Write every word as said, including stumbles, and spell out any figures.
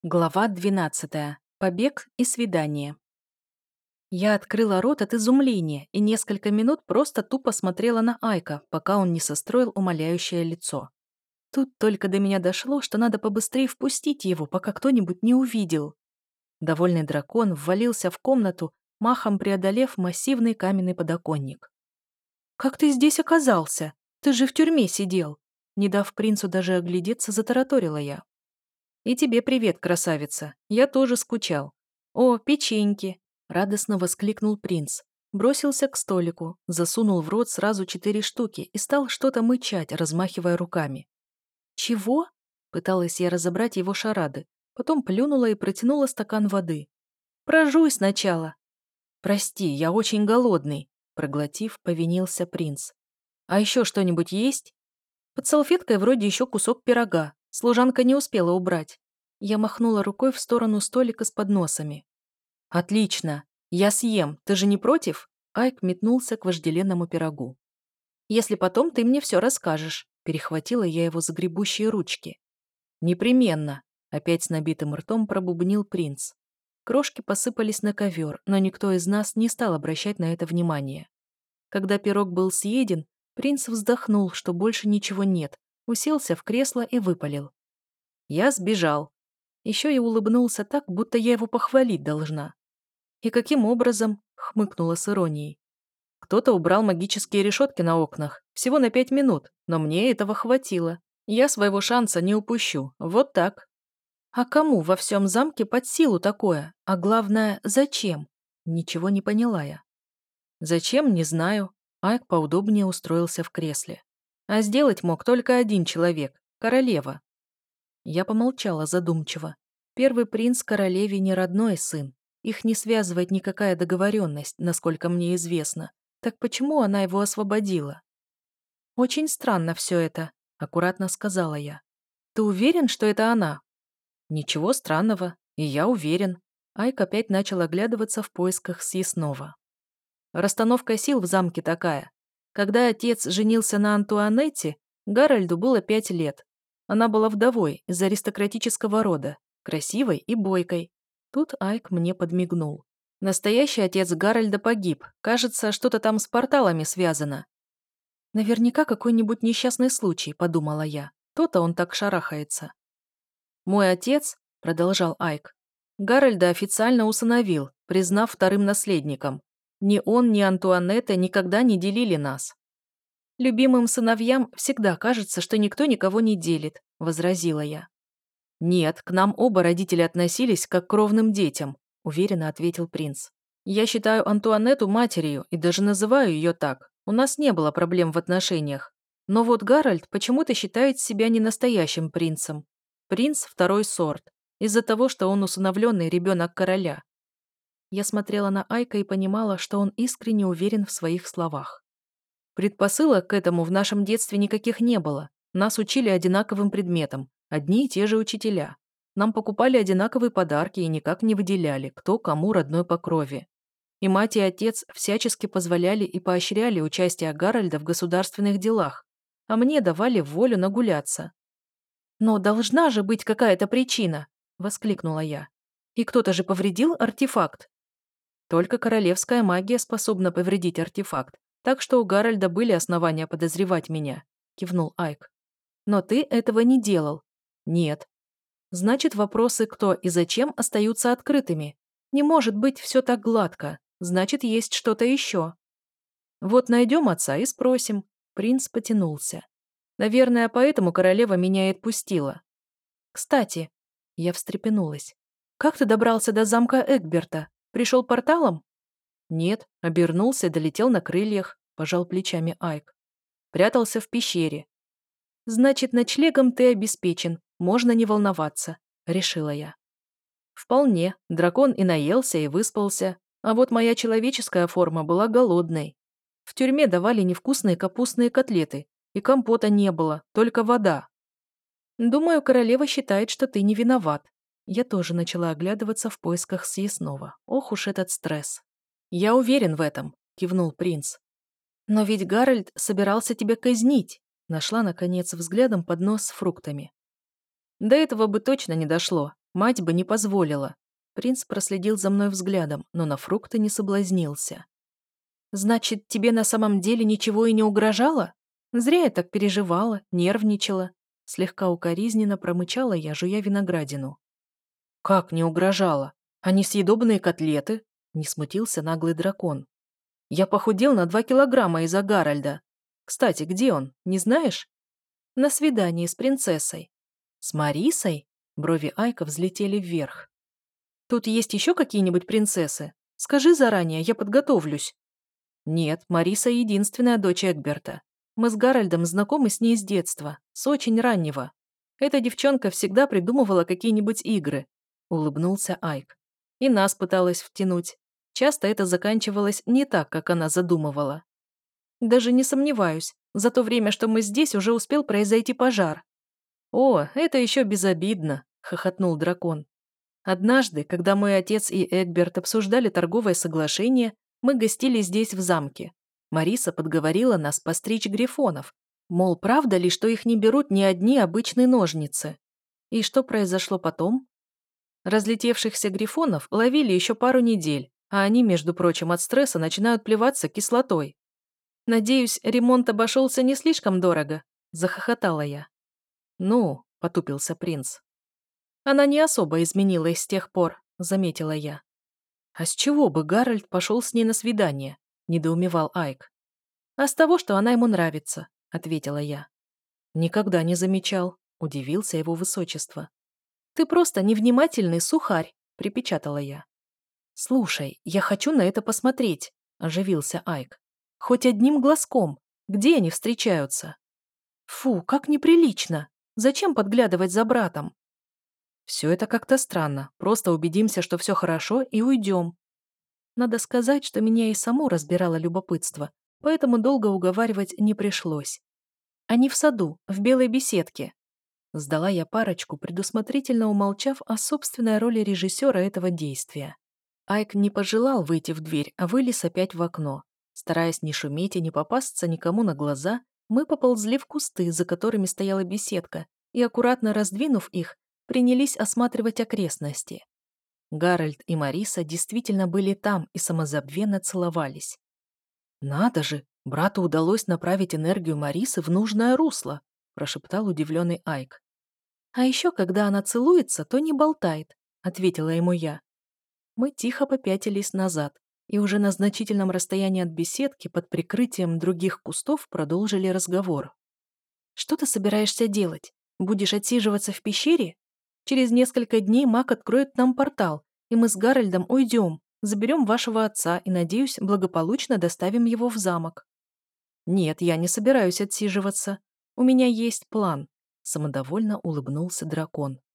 Глава двенадцатая. Побег и свидание. Я открыла рот от изумления и несколько минут просто тупо смотрела на Айка, пока он не состроил умоляющее лицо. Тут только до меня дошло, что надо побыстрее впустить его, пока кто-нибудь не увидел. Довольный дракон ввалился в комнату, махом преодолев массивный каменный подоконник. «Как ты здесь оказался? Ты же в тюрьме сидел!» Не дав принцу даже оглядеться, затараторила я. «И тебе привет, красавица. Я тоже скучал. О, печеньки!» — радостно воскликнул принц. Бросился к столику, засунул в рот сразу четыре штуки и стал что-то мычать, размахивая руками. «Чего?» — пыталась я разобрать его шарады. Потом плюнула и протянула стакан воды. «Прожуй сначала». «Прости, я очень голодный», — проглотив, повинился принц. «А еще что-нибудь есть?» Под салфеткой вроде еще кусок пирога. Служанка не успела убрать. Я махнула рукой в сторону столика с подносами. «Отлично! Я съем. Ты же не против?» Айк метнулся к вожделенному пирогу. «Если потом ты мне все расскажешь», — перехватила я его загребущие ручки. «Непременно», — опять с набитым ртом пробубнил принц. Крошки посыпались на ковер, но никто из нас не стал обращать на это внимание. Когда пирог был съеден, принц вздохнул, что больше ничего нет, уселся в кресло и выпалил. «Я сбежал». Еще и улыбнулся так, будто я его похвалить должна. «И каким образом?» — хмыкнула с иронией. «Кто-то убрал магические решетки на окнах. Всего на пять минут, но мне этого хватило. Я своего шанса не упущу. Вот так». «А кому во всем замке под силу такое? А главное, зачем?» Ничего не поняла я. «Зачем, не знаю». Айк поудобнее устроился в кресле. «А сделать мог только один человек — королева». Я помолчала задумчиво. Первый принц королеве не родной сын. Их не связывает никакая договоренность, насколько мне известно. Так почему она его освободила? «Очень странно все это», — аккуратно сказала я. «Ты уверен, что это она?» «Ничего странного, и я уверен». Айк опять начал оглядываться в поисках съестного. Расстановка сил в замке такая. Когда отец женился на Антуанетте, Гарольду было пять лет. Она была вдовой из аристократического рода, красивой и бойкой. Тут Айк мне подмигнул. Настоящий отец Гарольда погиб. Кажется, что-то там с порталами связано. Наверняка какой-нибудь несчастный случай, подумала я. То-то он так шарахается. Мой отец, продолжал Айк, Гарольда официально усыновил, признав вторым наследником. Ни он, ни Антуанетта никогда не делили нас. «Любимым сыновьям всегда кажется, что никто никого не делит», — возразила я. «Нет, к нам оба родители относились как к кровным детям», — уверенно ответил принц. «Я считаю Антуанетту матерью и даже называю ее так. У нас не было проблем в отношениях. Но вот Гарольд почему-то считает себя не настоящим принцем. Принц второй сорт, из-за того, что он усыновленный ребенок короля». Я смотрела на Айка и понимала, что он искренне уверен в своих словах. Предпосылок к этому в нашем детстве никаких не было. Нас учили одинаковым предметам, одни и те же учителя. Нам покупали одинаковые подарки и никак не выделяли, кто кому родной по крови. И мать и отец всячески позволяли и поощряли участие Гарольда в государственных делах, а мне давали волю нагуляться. «Но должна же быть какая-то причина!» — воскликнула я. «И кто-то же повредил артефакт!» Только королевская магия способна повредить артефакт, так что у Гарольда были основания подозревать меня», — кивнул Айк. «Но ты этого не делал». «Нет». «Значит, вопросы «кто» и «зачем» остаются открытыми. Не может быть все так гладко. Значит, есть что-то еще». «Вот найдем отца и спросим». Принц потянулся. «Наверное, поэтому королева меня и отпустила». «Кстати», — я встрепенулась, «как ты добрался до замка Эгберта? Пришел порталом?» «Нет, обернулся и долетел на крыльях», — пожал плечами Айк. «Прятался в пещере». «Значит, ночлегом ты обеспечен, можно не волноваться», — решила я. «Вполне, дракон и наелся, и выспался, а вот моя человеческая форма была голодной. В тюрьме давали невкусные капустные котлеты, и компота не было, только вода». «Думаю, королева считает, что ты не виноват». Я тоже начала оглядываться в поисках съестного. Ох уж этот стресс. «Я уверен в этом», — кивнул принц. «Но ведь Гарольд собирался тебя казнить», — нашла, наконец, взглядом поднос с фруктами. «До этого бы точно не дошло. Мать бы не позволила. Принц проследил за мной взглядом, но на фрукты не соблазнился. «Значит, тебе на самом деле ничего и не угрожало? Зря я так переживала, нервничала». Слегка укоризненно промычала я, жуя виноградину. «Как не угрожало? Они съедобные котлеты?» Не смутился наглый дракон. «Я похудел на два килограмма из-за Гарольда. Кстати, где он, не знаешь?» «На свидании с принцессой». «С Марисой?» Брови Айка взлетели вверх. «Тут есть еще какие-нибудь принцессы? Скажи заранее, я подготовлюсь». «Нет, Мариса единственная дочь Эгберта. Мы с Гарольдом знакомы с ней с детства, с очень раннего. Эта девчонка всегда придумывала какие-нибудь игры», — улыбнулся Айк. «И нас пыталась втянуть. Часто это заканчивалось не так, как она задумывала. Даже не сомневаюсь, за то время, что мы здесь, уже успел произойти пожар». «О, это еще безобидно», — хохотнул дракон. «Однажды, когда мой отец и Эгберт обсуждали торговое соглашение, мы гостили здесь в замке. Мариса подговорила нас постричь грифонов. Мол, правда ли, что их не берут ни одни обычные ножницы? И что произошло потом? Разлетевшихся грифонов ловили еще пару недель, а они, между прочим, от стресса начинают плеваться кислотой. Надеюсь, ремонт обошелся не слишком дорого?» – захохотала я. «Ну», – потупился принц. «Она не особо изменилась с тех пор», – заметила я. «А с чего бы Гарольд пошел с ней на свидание?» – недоумевал Айк. «А с того, что она ему нравится», – ответила я. «Никогда не замечал», – удивился его высочество. «Ты просто невнимательный сухарь», – припечатала я. «Слушай, я хочу на это посмотреть», – оживился Айк. «Хоть одним глазком. Где они встречаются?» «Фу, как неприлично! Зачем подглядывать за братом?» «Все это как-то странно. Просто убедимся, что все хорошо, и уйдем». Надо сказать, что меня и саму разбирало любопытство, поэтому долго уговаривать не пришлось. «Они в саду, в белой беседке». Сдала я парочку, предусмотрительно умолчав о собственной роли режиссера этого действия. Айк не пожелал выйти в дверь, а вылез опять в окно. Стараясь не шуметь и не попасться никому на глаза, мы поползли в кусты, за которыми стояла беседка, и, аккуратно раздвинув их, принялись осматривать окрестности. Гарольд и Мариса действительно были там и самозабвенно целовались. «Надо же, брату удалось направить энергию Марисы в нужное русло», прошептал удивленный Айк. «А еще, когда она целуется, то не болтает», ответила ему я. Мы тихо попятились назад и уже на значительном расстоянии от беседки под прикрытием других кустов продолжили разговор. «Что ты собираешься делать? Будешь отсиживаться в пещере? Через несколько дней маг откроет нам портал, и мы с Гарольдом уйдем, заберем вашего отца и, надеюсь, благополучно доставим его в замок». «Нет, я не собираюсь отсиживаться. У меня есть план», — самодовольно улыбнулся дракон.